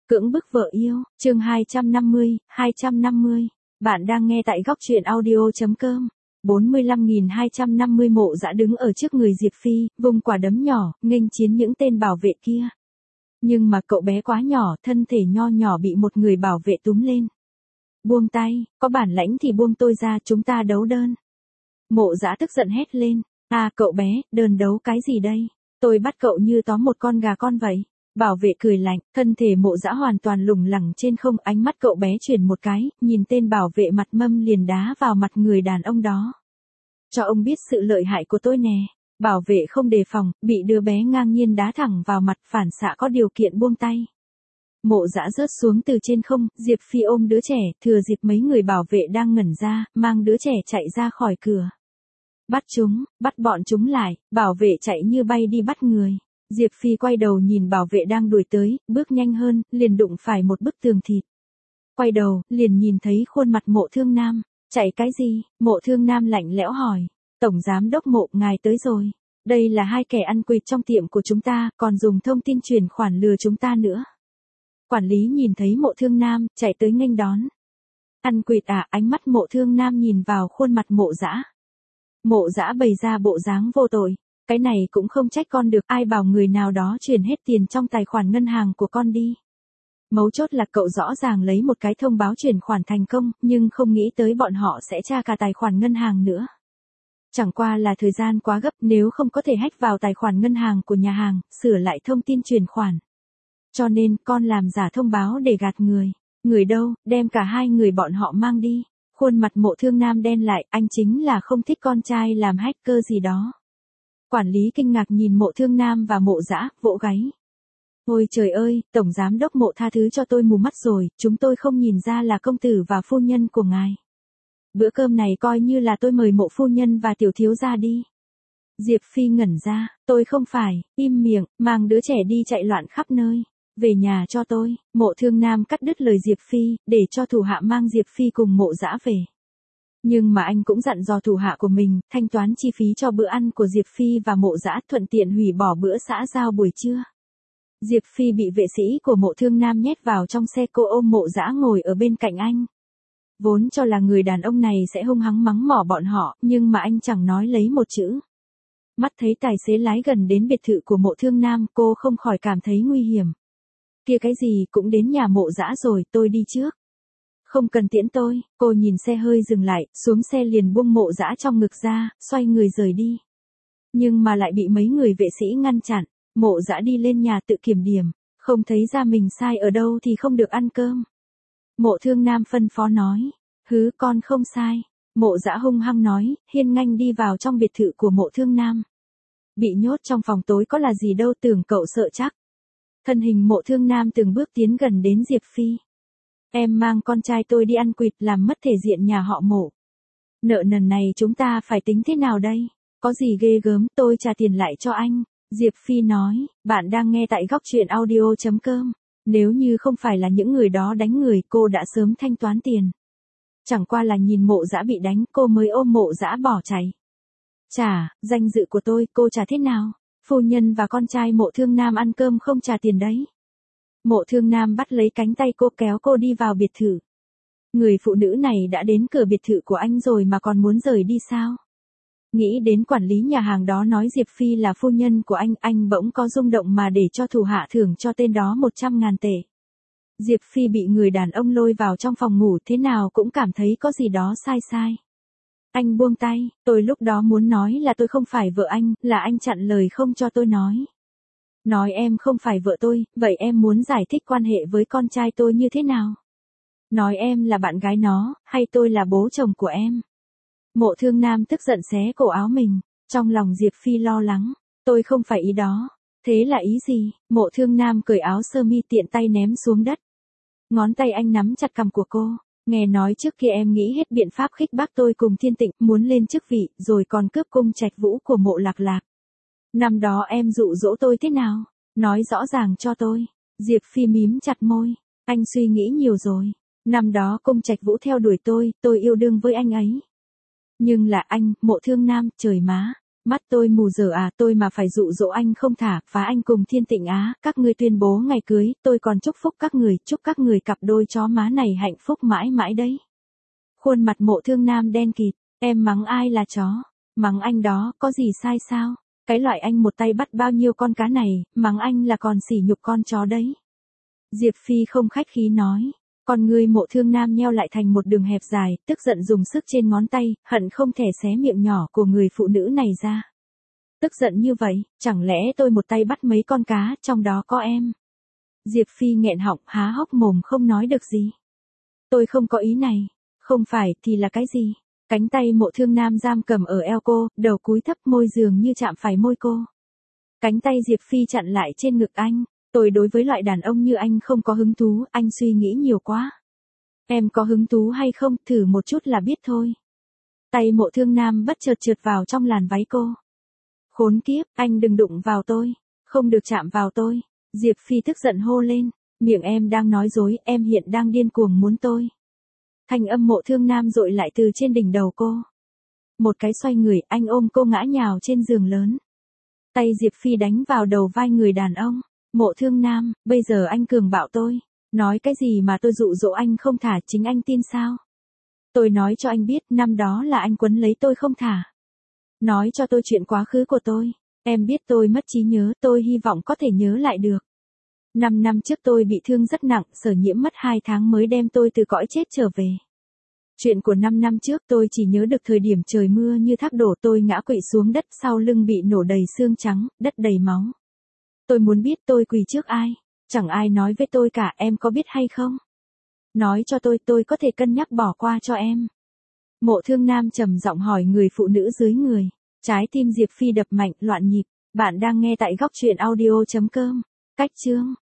Cưỡng bức vợ yêu, chương 250. Bạn đang nghe tại góc truyện audio.com. 45.250 Mộ Dã đứng ở trước người Diệp Phi, vùng quả đấm nhỏ, nghênh chiến những tên bảo vệ kia. Nhưng mà cậu bé quá nhỏ, thân thể nho nhỏ bị một người bảo vệ túm lên. Buông tay, có bản lãnh thì buông tôi ra, chúng ta đấu đơn. Mộ Dã tức giận hét lên. À cậu bé, đơn đấu cái gì đây? Tôi bắt cậu như tóm một con gà con vậy. Bảo vệ cười lạnh, thân thể Mộ Dã hoàn toàn lủng lẳng trên không, ánh mắt cậu bé chuyển một cái, nhìn tên bảo vệ mặt mâm liền đá vào mặt người đàn ông đó. Cho ông biết sự lợi hại của tôi nè. Bảo vệ không đề phòng, bị đứa bé ngang nhiên đá thẳng vào mặt, phản xạ có điều kiện buông tay. Mộ Dã rớt xuống từ trên không, Diệp Phi ôm đứa trẻ, thừa dịp mấy người bảo vệ đang ngẩn ra, mang đứa trẻ chạy ra khỏi cửa. Bắt bọn chúng lại, bảo vệ chạy như bay đi bắt người. Diệp Phi quay đầu nhìn bảo vệ đang đuổi tới, bước nhanh hơn, liền đụng phải một bức tường thịt. Quay đầu, liền nhìn thấy khuôn mặt Mộ Thương Nam. Chạy cái gì? Mộ Thương Nam lạnh lẽo hỏi. Tổng giám đốc Mộ, ngài tới rồi. Đây là hai kẻ ăn quỵt trong tiệm của chúng ta, còn dùng thông tin chuyển khoản lừa chúng ta nữa. Quản lý nhìn thấy Mộ Thương Nam, chạy tới nghênh đón. Ăn quỵt à? Ánh mắt Mộ Thương Nam nhìn vào khuôn mặt Mộ Dã. Mộ Dã bày ra bộ dáng vô tội. Cái này cũng không trách con được, ai bảo người nào đó chuyển hết tiền trong tài khoản ngân hàng của con đi. Mấu chốt là cậu rõ ràng lấy một cái thông báo chuyển khoản thành công, nhưng không nghĩ tới bọn họ sẽ tra cả tài khoản ngân hàng nữa. Chẳng qua là thời gian quá gấp, nếu không có thể hack vào tài khoản ngân hàng của nhà hàng, sửa lại thông tin chuyển khoản. Cho nên, con làm giả thông báo để gạt người. Người đâu, đem cả hai người bọn họ mang đi. Khuôn mặt Mộ Thương Nam đen lại, anh chính là không thích con trai làm hacker gì đó. Quản lý kinh ngạc nhìn Mộ Thương Nam và Mộ Dã, vỗ gáy. Ôi trời ơi, tổng giám đốc Mộ tha thứ cho tôi mù mắt rồi, chúng tôi không nhìn ra là công tử và phu nhân của ngài. Bữa cơm này coi như là tôi mời Mộ phu nhân và tiểu thiếu gia đi. Diệp Phi ngẩn ra, tôi không phải, im miệng, mang đứa trẻ đi chạy loạn khắp nơi. Về nhà cho tôi. Mộ Thương Nam cắt đứt lời Diệp Phi, để cho thủ hạ mang Diệp Phi cùng Mộ Dã về. Nhưng mà anh cũng dặn dò thủ hạ của mình, thanh toán chi phí cho bữa ăn của Diệp Phi và Mộ Dã, thuận tiện hủy bỏ bữa xã giao buổi trưa. Diệp Phi bị vệ sĩ của Mộ Thương Nam nhét vào trong xe, cô ôm Mộ Dã ngồi ở bên cạnh anh. Vốn cho là người đàn ông này sẽ hung hăng mắng mỏ bọn họ, nhưng mà anh chẳng nói lấy một chữ. Mắt thấy tài xế lái gần đến biệt thự của Mộ Thương Nam, cô không khỏi cảm thấy nguy hiểm. Kia cái gì, cũng đến nhà Mộ Dã rồi, tôi đi trước. Không cần tiễn tôi, cô nhìn xe hơi dừng lại, xuống xe liền buông Mộ Dã trong ngực ra, xoay người rời đi. Nhưng mà lại bị mấy người vệ sĩ ngăn chặn. Mộ Dã đi lên nhà tự kiểm điểm, không thấy ra mình sai ở đâu thì không được ăn cơm. Mộ Thương Nam phân phó nói, hứ con không sai. Mộ Dã hung hăng nói, hiên ngang đi vào trong biệt thự của Mộ Thương Nam. Bị nhốt trong phòng tối có là gì đâu, tưởng cậu sợ chắc. Thân hình Mộ Thương Nam từng bước tiến gần đến Diệp Phi. Em mang con trai tôi đi ăn quỵt làm mất thể diện nhà họ Mộ. Nợ nần này chúng ta phải tính thế nào đây? Có gì ghê gớm, tôi trả tiền lại cho anh. Diệp Phi nói, bạn đang nghe tại góc truyện audio.com. Nếu như không phải là những người đó đánh người, cô đã sớm thanh toán tiền. Chẳng qua là nhìn Mộ Dã bị đánh, cô mới ôm Mộ Dã bỏ chạy. Trả, danh dự của tôi, cô trả thế nào? Phu nhân và con trai Mộ Thương Nam ăn cơm không trả tiền đấy. Mộ Thương Nam bắt lấy cánh tay cô, kéo cô đi vào biệt thự. Người phụ nữ này đã đến cửa biệt thự của anh rồi mà còn muốn rời đi sao? Nghĩ đến quản lý nhà hàng đó nói Diệp Phi là phu nhân của anh bỗng có rung động mà để cho thủ hạ thưởng cho tên đó 100.000 tệ. Diệp Phi bị người đàn ông lôi vào trong phòng ngủ, thế nào cũng cảm thấy có gì đó sai. Anh buông tay, tôi lúc đó muốn nói là tôi không phải vợ anh, là anh chặn lời không cho tôi nói. Nói em không phải vợ tôi, vậy em muốn giải thích quan hệ với con trai tôi như thế nào? Nói em là bạn gái nó, hay tôi là bố chồng của em? Mộ Thương Nam tức giận xé cổ áo mình, trong lòng Diệp Phi lo lắng, tôi không phải ý đó. Thế là ý gì? Mộ Thương Nam cởi áo sơ mi tiện tay ném xuống đất. Ngón tay anh nắm chặt cằm của cô, nghe nói trước kia em nghĩ hết biện pháp khích bác tôi cùng Thiên Tịnh, muốn lên chức vị, rồi còn cướp cung Trạch Vũ của Mộ Lạc Lạc. Năm đó em dụ dỗ tôi thế nào? Nói rõ ràng cho tôi. Diệp Phi mím chặt môi, anh suy nghĩ nhiều rồi. Năm đó cung Trạch Vũ theo đuổi tôi yêu đương với anh ấy. Nhưng là anh, Mộ Thương Nam, trời má. Mắt tôi mù giờ à, tôi mà phải dụ dỗ anh không thả, phá anh cùng Thiên Tịnh Á, các ngươi tuyên bố ngày cưới, tôi còn chúc phúc các người cặp đôi chó má này hạnh phúc mãi mãi đấy. Khuôn mặt Mộ Thương Nam đen kịt, em mắng ai là chó? Mắng anh đó, có gì sai sao? Cái loại anh một tay bắt bao nhiêu con cá này, mắng anh là còn sỉ nhục con chó đấy. Diệp Phi không khách khí nói. Con ngươi Mộ Thương Nam nheo lại thành một đường hẹp dài, tức giận dùng sức trên ngón tay, hận không thể xé miệng nhỏ của người phụ nữ này ra. Tức giận như vậy, chẳng lẽ tôi một tay bắt mấy con cá, trong đó có em? Diệp Phi nghẹn họng, há hốc mồm không nói được gì. Tôi không có ý này. Không phải thì là cái gì? Cánh tay Mộ Thương Nam giam cầm ở eo cô, đầu cúi thấp, môi dường như chạm phải môi cô. Cánh tay Diệp Phi chặn lại trên ngực anh. Tôi đối với loại đàn ông như anh không có hứng thú, anh suy nghĩ nhiều quá. Em có hứng thú hay không, thử một chút là biết thôi. Tay Mộ Thương Nam bất chợt trượt vào trong làn váy cô. Khốn kiếp, anh đừng đụng vào tôi. Không được chạm vào tôi. Diệp Phi tức giận hô lên. Miệng em đang nói dối, em hiện đang điên cuồng muốn tôi. Thanh âm Mộ Thương Nam dội lại từ trên đỉnh đầu cô. Một cái xoay người, anh ôm cô ngã nhào trên giường lớn. Tay Diệp Phi đánh vào đầu vai người đàn ông. Mộ Thương Nam, bây giờ anh cường bạo tôi. Nói cái gì mà tôi dụ dỗ anh không thả, chính anh tin sao? Tôi nói cho anh biết, năm đó là anh quấn lấy tôi không thả. Nói cho tôi chuyện quá khứ của tôi. Em biết tôi mất trí nhớ, tôi hy vọng có thể nhớ lại được. 5 năm trước tôi bị thương rất nặng, Sở Nhiễm mất 2 tháng mới đem tôi từ cõi chết trở về. Chuyện của 5 năm trước tôi chỉ nhớ được thời điểm trời mưa như thác đổ, tôi ngã quỵ xuống đất, sau lưng bị nổ đầy xương trắng, đất đầy máu. Tôi muốn biết tôi quỳ trước ai? Chẳng ai nói với tôi cả, em có biết hay không? Nói cho tôi có thể cân nhắc bỏ qua cho em. Mộ Thương Nam trầm giọng hỏi người phụ nữ dưới người. Trái tim Diệp Phi đập mạnh, loạn nhịp. Bạn đang nghe tại góc truyện audio.com. Cách chương